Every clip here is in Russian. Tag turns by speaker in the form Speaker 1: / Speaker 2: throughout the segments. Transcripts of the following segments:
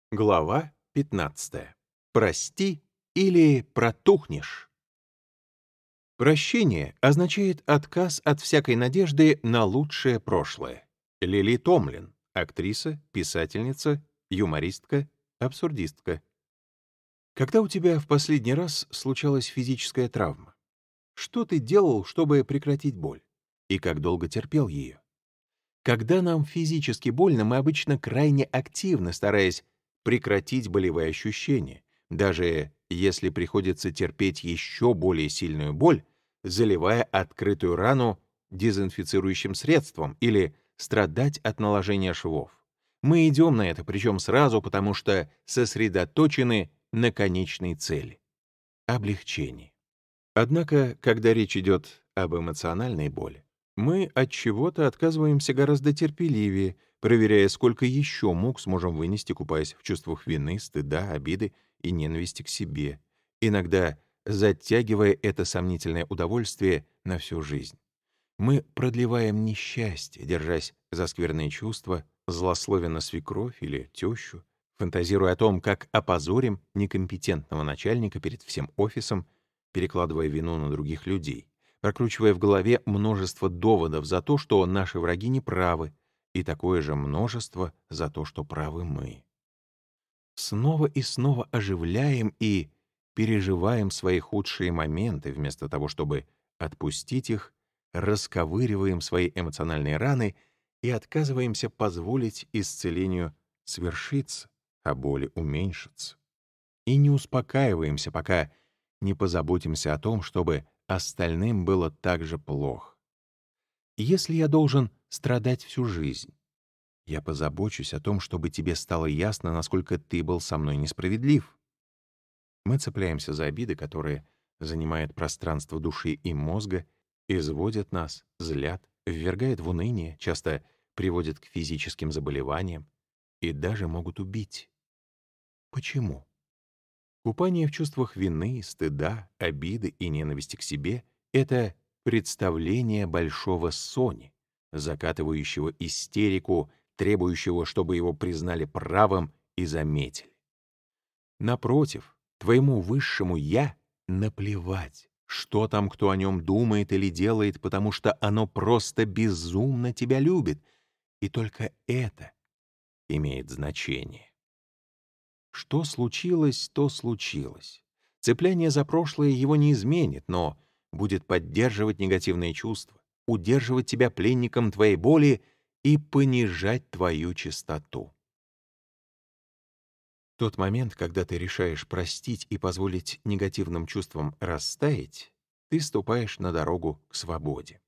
Speaker 1: Глава 15. Прости или протухнешь. Прощение означает отказ от всякой надежды на лучшее прошлое. Лили Томлин, актриса, писательница, юмористка, абсурдистка. Когда у тебя в последний раз случалась физическая травма? Что ты делал, чтобы прекратить боль? И как долго терпел ее? Когда нам физически больно, мы обычно крайне активны, стараясь прекратить болевые ощущения, даже если приходится терпеть еще более сильную боль, заливая открытую рану дезинфицирующим средством или страдать от наложения швов. Мы идем на это, причем сразу, потому что сосредоточены на конечной цели — облегчении. Однако, когда речь идет об эмоциональной боли, мы от чего-то отказываемся гораздо терпеливее, проверяя, сколько еще мук сможем вынести, купаясь в чувствах вины, стыда, обиды и ненависти к себе, иногда затягивая это сомнительное удовольствие на всю жизнь. Мы продлеваем несчастье, держась за скверные чувства, злословя на свекровь или тещу, фантазируя о том, как опозорим некомпетентного начальника перед всем офисом, перекладывая вину на других людей, прокручивая в голове множество доводов за то, что наши враги не правы, и такое же множество за то, что правы мы. Снова и снова оживляем и переживаем свои худшие моменты, вместо того, чтобы отпустить их, расковыриваем свои эмоциональные раны и отказываемся позволить исцелению свершиться, а боли уменьшиться. И не успокаиваемся, пока не позаботимся о том, чтобы остальным было так же плохо. Если я должен страдать всю жизнь, я позабочусь о том, чтобы тебе стало ясно, насколько ты был со мной несправедлив. Мы цепляемся за обиды, которые занимают пространство души и мозга, изводят нас, злят, ввергают в уныние, часто приводят к физическим заболеваниям и даже могут убить. Почему? Купание в чувствах вины, стыда, обиды и ненависти к себе — это представление большого Сони, закатывающего истерику, требующего, чтобы его признали правым и заметили. Напротив, твоему высшему «я» наплевать, что там кто о нем думает или делает, потому что оно просто безумно тебя любит, и только это имеет значение. Что случилось, то случилось. Цепляние за прошлое его не изменит, но будет поддерживать негативные чувства, удерживать тебя пленником твоей боли и понижать твою чистоту. Тот момент, когда ты решаешь простить и позволить негативным чувствам растаять, ты ступаешь на дорогу к свободе.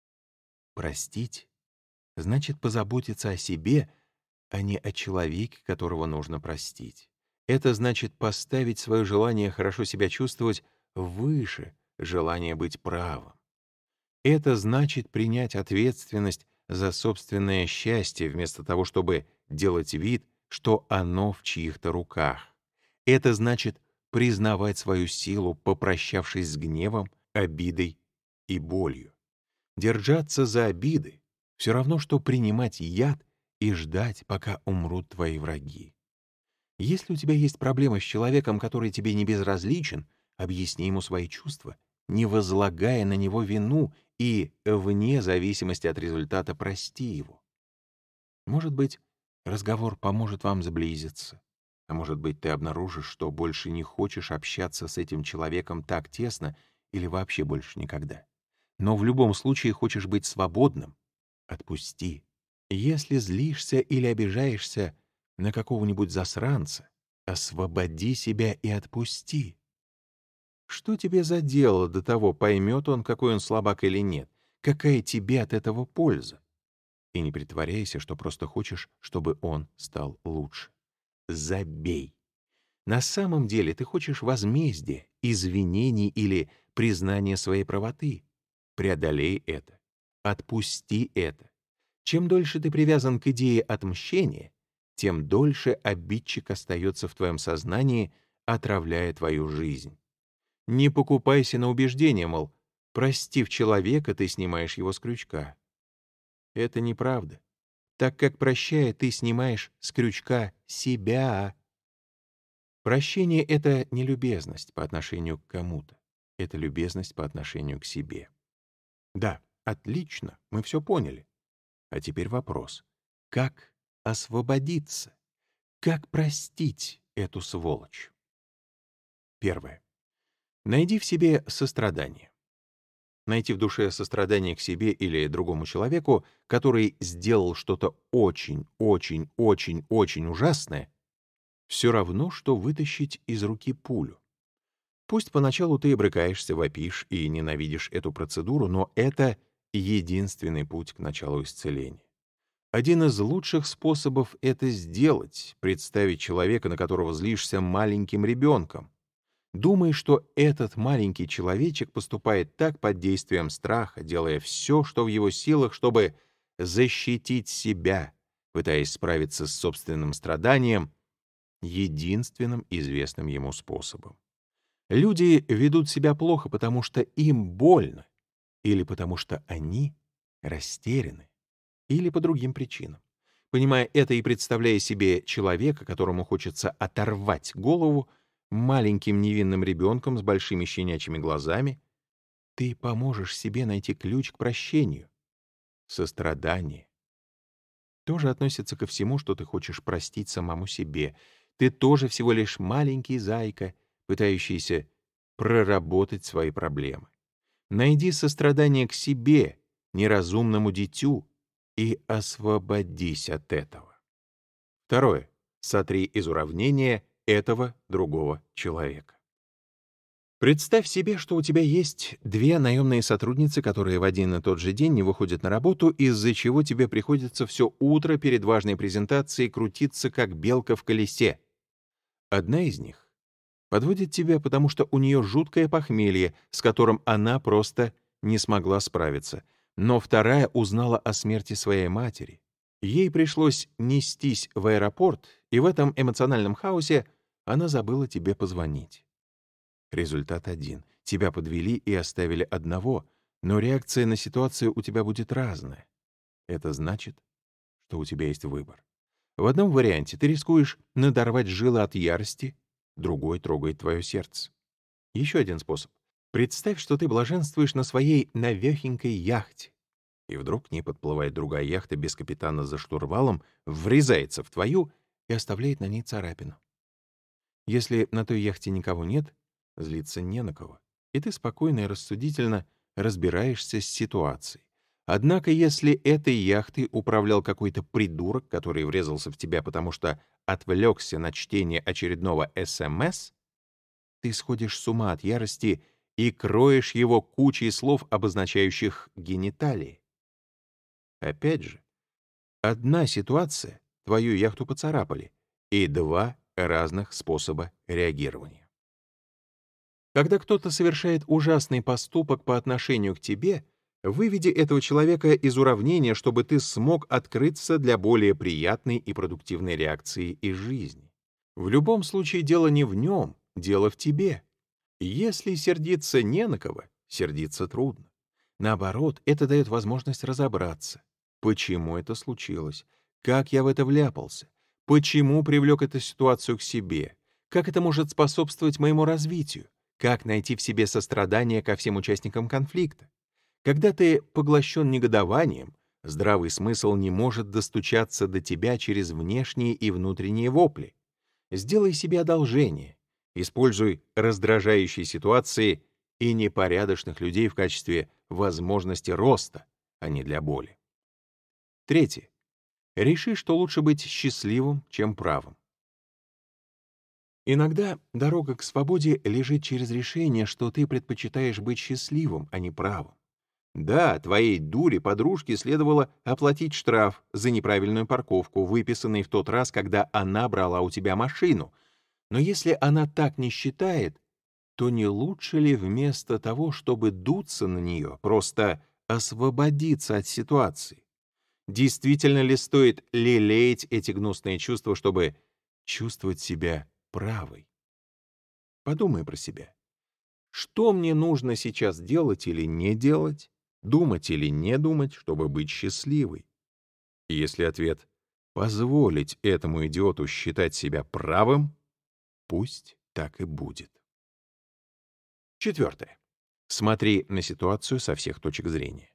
Speaker 1: Простить значит позаботиться о себе, а не о человеке, которого нужно простить. Это значит поставить свое желание хорошо себя чувствовать выше желания быть правым. Это значит принять ответственность за собственное счастье вместо того, чтобы делать вид, что оно в чьих-то руках. Это значит признавать свою силу, попрощавшись с гневом, обидой и болью. Держаться за обиды — все равно, что принимать яд и ждать, пока умрут твои враги. Если у тебя есть проблема с человеком, который тебе не безразличен, объясни ему свои чувства, не возлагая на него вину и, вне зависимости от результата, прости его. Может быть, разговор поможет вам сблизиться, а может быть, ты обнаружишь, что больше не хочешь общаться с этим человеком так тесно или вообще больше никогда. Но в любом случае хочешь быть свободным. Отпусти. Если злишься или обижаешься на какого-нибудь засранца, освободи себя и отпусти. Что тебе за дело до того, поймет он, какой он слабак или нет? Какая тебе от этого польза? И не притворяйся, что просто хочешь, чтобы он стал лучше. Забей. На самом деле ты хочешь возмездия, извинений или признания своей правоты. Преодолей это. Отпусти это. Чем дольше ты привязан к идее отмщения, тем дольше обидчик остается в твоем сознании, отравляя твою жизнь. Не покупайся на убеждение, мол, простив человека, ты снимаешь его с крючка. Это неправда, так как, прощая, ты снимаешь с крючка себя. Прощение — это не любезность по отношению к кому-то. Это любезность по отношению к себе. Да, отлично, мы все поняли. А теперь вопрос. Как освободиться? Как простить эту сволочь? Первое. Найди в себе сострадание. Найти в душе сострадание к себе или другому человеку, который сделал что-то очень, очень, очень, очень ужасное, все равно, что вытащить из руки пулю. Пусть поначалу ты брыкаешься, вопишь и ненавидишь эту процедуру, но это единственный путь к началу исцеления. Один из лучших способов это сделать — представить человека, на которого злишься, маленьким ребенком. Думай, что этот маленький человечек поступает так под действием страха, делая все, что в его силах, чтобы защитить себя, пытаясь справиться с собственным страданием единственным известным ему способом. Люди ведут себя плохо, потому что им больно, или потому что они растеряны, или по другим причинам. Понимая это и представляя себе человека, которому хочется оторвать голову, маленьким невинным ребенком с большими щенячьими глазами, ты поможешь себе найти ключ к прощению. Сострадание тоже относится ко всему, что ты хочешь простить самому себе. Ты тоже всего лишь маленький зайка, пытающийся проработать свои проблемы. Найди сострадание к себе, неразумному дитю, и освободись от этого. Второе. Сотри из уравнения этого другого человека. Представь себе, что у тебя есть две наемные сотрудницы, которые в один и тот же день не выходят на работу, из-за чего тебе приходится все утро перед важной презентацией крутиться, как белка в колесе. Одна из них подводит тебя, потому что у нее жуткое похмелье, с которым она просто не смогла справиться. Но вторая узнала о смерти своей матери. Ей пришлось нестись в аэропорт, и в этом эмоциональном хаосе она забыла тебе позвонить. Результат один. Тебя подвели и оставили одного, но реакция на ситуацию у тебя будет разная. Это значит, что у тебя есть выбор. В одном варианте ты рискуешь надорвать жилы от ярости, другой трогает твое сердце. Еще один способ. Представь, что ты блаженствуешь на своей навехенькой яхте, и вдруг к ней подплывает другая яхта без капитана за штурвалом, врезается в твою и оставляет на ней царапину. Если на той яхте никого нет, злиться не на кого, и ты спокойно и рассудительно разбираешься с ситуацией. Однако, если этой яхтой управлял какой-то придурок, который врезался в тебя, потому что отвлекся на чтение очередного СМС, ты сходишь с ума от ярости и кроешь его кучей слов, обозначающих гениталии. Опять же, одна ситуация — твою яхту поцарапали, и два разных способа реагирования. Когда кто-то совершает ужасный поступок по отношению к тебе, выведи этого человека из уравнения, чтобы ты смог открыться для более приятной и продуктивной реакции из жизни. В любом случае дело не в нем, дело в тебе. Если сердиться не на кого, сердиться трудно. Наоборот, это дает возможность разобраться. Почему это случилось? Как я в это вляпался? Почему привлек эту ситуацию к себе? Как это может способствовать моему развитию? Как найти в себе сострадание ко всем участникам конфликта? Когда ты поглощен негодованием, здравый смысл не может достучаться до тебя через внешние и внутренние вопли. Сделай себе одолжение. Используй раздражающие ситуации и непорядочных людей в качестве возможности роста, а не для боли. Третье. Реши, что лучше быть счастливым, чем правым. Иногда дорога к свободе лежит через решение, что ты предпочитаешь быть счастливым, а не правым. Да, твоей дуре подружке следовало оплатить штраф за неправильную парковку, выписанный в тот раз, когда она брала у тебя машину. Но если она так не считает, то не лучше ли вместо того, чтобы дуться на нее, просто освободиться от ситуации? Действительно ли стоит лелеять эти гнусные чувства, чтобы чувствовать себя правой? Подумай про себя. Что мне нужно сейчас делать или не делать, думать или не думать, чтобы быть счастливой? И если ответ — позволить этому идиоту считать себя правым, Пусть так и будет. Четвертое. Смотри на ситуацию со всех точек зрения.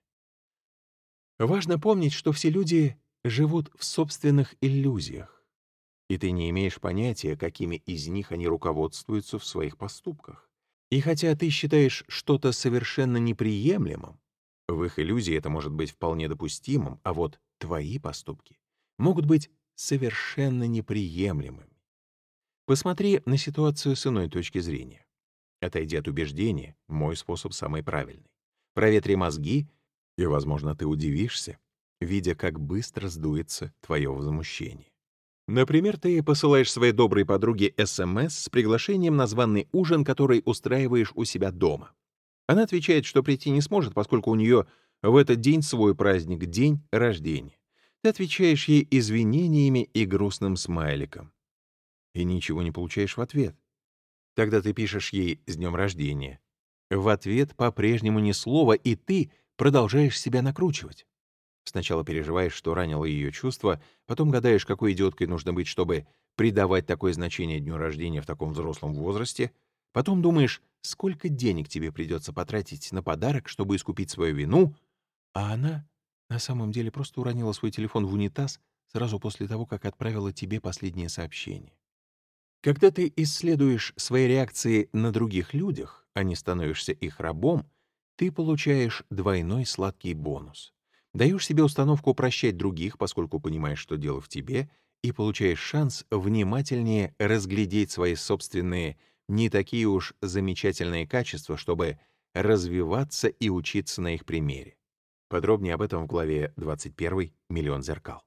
Speaker 1: Важно помнить, что все люди живут в собственных иллюзиях, и ты не имеешь понятия, какими из них они руководствуются в своих поступках. И хотя ты считаешь что-то совершенно неприемлемым, в их иллюзии это может быть вполне допустимым, а вот твои поступки могут быть совершенно неприемлемыми. Посмотри на ситуацию с иной точки зрения. Отойди от убеждения, мой способ самый правильный. Проветри мозги, и, возможно, ты удивишься, видя, как быстро сдуется твое возмущение. Например, ты посылаешь своей доброй подруге СМС с приглашением на званый ужин, который устраиваешь у себя дома. Она отвечает, что прийти не сможет, поскольку у нее в этот день свой праздник — день рождения. Ты отвечаешь ей извинениями и грустным смайликом. И ничего не получаешь в ответ. Тогда ты пишешь ей «С днем рождения». В ответ по-прежнему ни слова, и ты продолжаешь себя накручивать. Сначала переживаешь, что ранило ее чувства, потом гадаешь, какой идиоткой нужно быть, чтобы придавать такое значение дню рождения в таком взрослом возрасте, потом думаешь, сколько денег тебе придется потратить на подарок, чтобы искупить свою вину, а она на самом деле просто уронила свой телефон в унитаз сразу после того, как отправила тебе последнее сообщение. Когда ты исследуешь свои реакции на других людях, а не становишься их рабом, ты получаешь двойной сладкий бонус. Даешь себе установку прощать других, поскольку понимаешь, что дело в тебе, и получаешь шанс внимательнее разглядеть свои собственные, не такие уж замечательные качества, чтобы развиваться и учиться на их примере. Подробнее об этом в главе 21 «Миллион зеркал».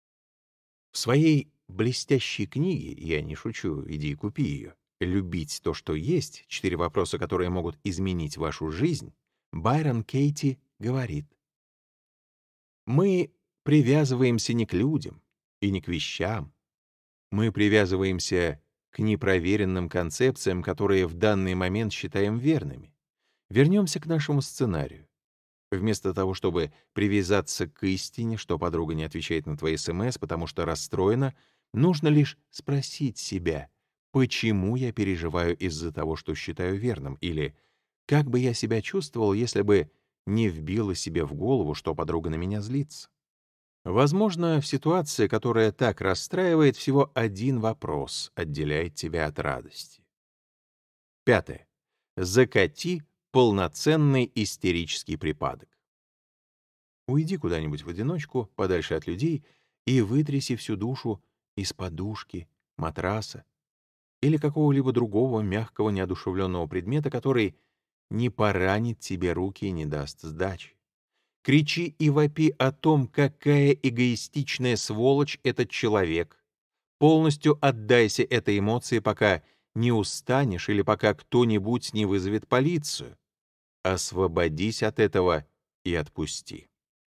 Speaker 1: В своей блестящей книге, я не шучу, иди и купи ее, «Любить то, что есть. 4 вопроса, которые могут изменить вашу жизнь», Байрон Кейти говорит: «Мы привязываемся не к людям и не к вещам. Мы привязываемся к непроверенным концепциям, которые в данный момент считаем верными. Вернемся к нашему сценарию. Вместо того, чтобы привязаться к истине, что подруга не отвечает на твои СМС, потому что расстроена, нужно лишь спросить себя, почему я переживаю из-за того, что считаю верным, или как бы я себя чувствовал, если бы не вбила себе в голову, что подруга на меня злится. Возможно, в ситуации, которая так расстраивает, всего один вопрос отделяет тебя от радости. Пятое. Закати полноценный истерический припадок. Уйди куда-нибудь в одиночку, подальше от людей, и вытряси всю душу из подушки, матраса или какого-либо другого мягкого неодушевленного предмета, который не поранит тебе руки и не даст сдачи. Кричи и вопи о том, какая эгоистичная сволочь этот человек. Полностью отдайся этой эмоции, пока не устанешь или пока кто-нибудь не вызовет полицию. Освободись от этого и отпусти.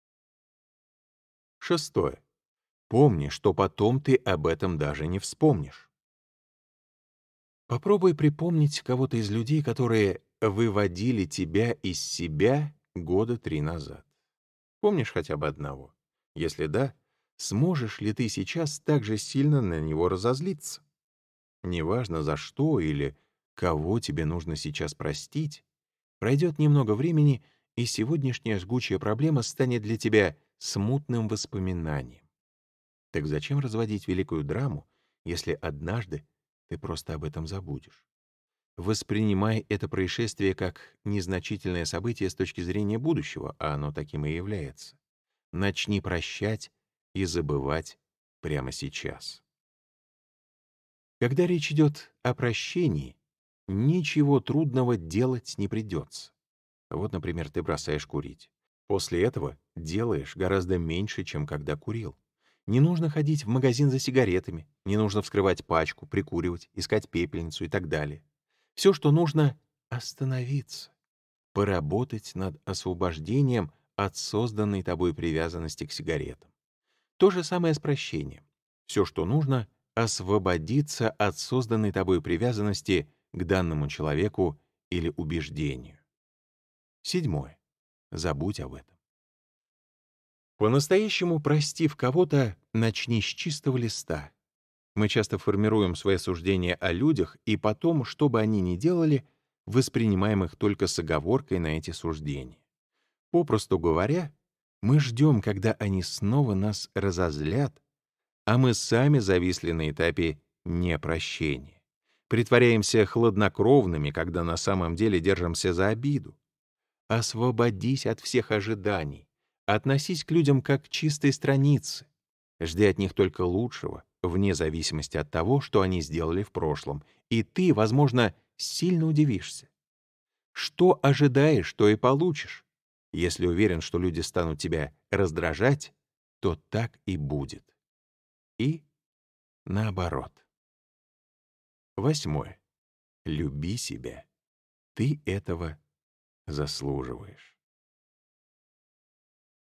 Speaker 1: Шестое. Помни, что потом ты об этом даже не вспомнишь. Попробуй припомнить кого-то из людей, которые выводили тебя из себя года 3 назад. Помнишь хотя бы одного? Если да, сможешь ли ты сейчас так же сильно на него разозлиться? Неважно за что или кого тебе нужно сейчас простить, пройдет немного времени, и сегодняшняя жгучая проблема станет для тебя смутным воспоминанием. Так зачем разводить великую драму, если однажды ты просто об этом забудешь? Воспринимай это происшествие как незначительное событие с точки зрения будущего, а оно таким и является. Начни прощать и забывать прямо сейчас. Когда речь идет о прощении, ничего трудного делать не придется. Вот, например, ты бросаешь курить. После этого делаешь гораздо меньше, чем когда курил. Не нужно ходить в магазин за сигаретами, не нужно вскрывать пачку, прикуривать, искать пепельницу и так далее. Все, что нужно — остановиться, поработать над освобождением от созданной тобой привязанности к сигаретам. То же самое с прощением. Все, что нужно — освободиться от созданной тобой привязанности к данному человеку или убеждению. Седьмое. Забудь об этом. По-настоящему простив кого-то, начни с чистого листа. Мы часто формируем свои суждения о людях, и потом, что бы они ни делали, воспринимаем их только с оговоркой на эти суждения. Попросту говоря, мы ждем, когда они снова нас разозлят, а мы сами зависли на этапе непрощения. Притворяемся хладнокровными, когда на самом деле держимся за обиду. Освободись от всех ожиданий. Относись к людям как к чистой странице. Жди от них только лучшего, вне зависимости от того, что они сделали в прошлом. И ты, возможно, сильно удивишься. Что ожидаешь, то и получишь. Если уверен, что люди станут тебя раздражать, то так и будет. И наоборот. 8. Люби себя. Ты этого заслуживаешь.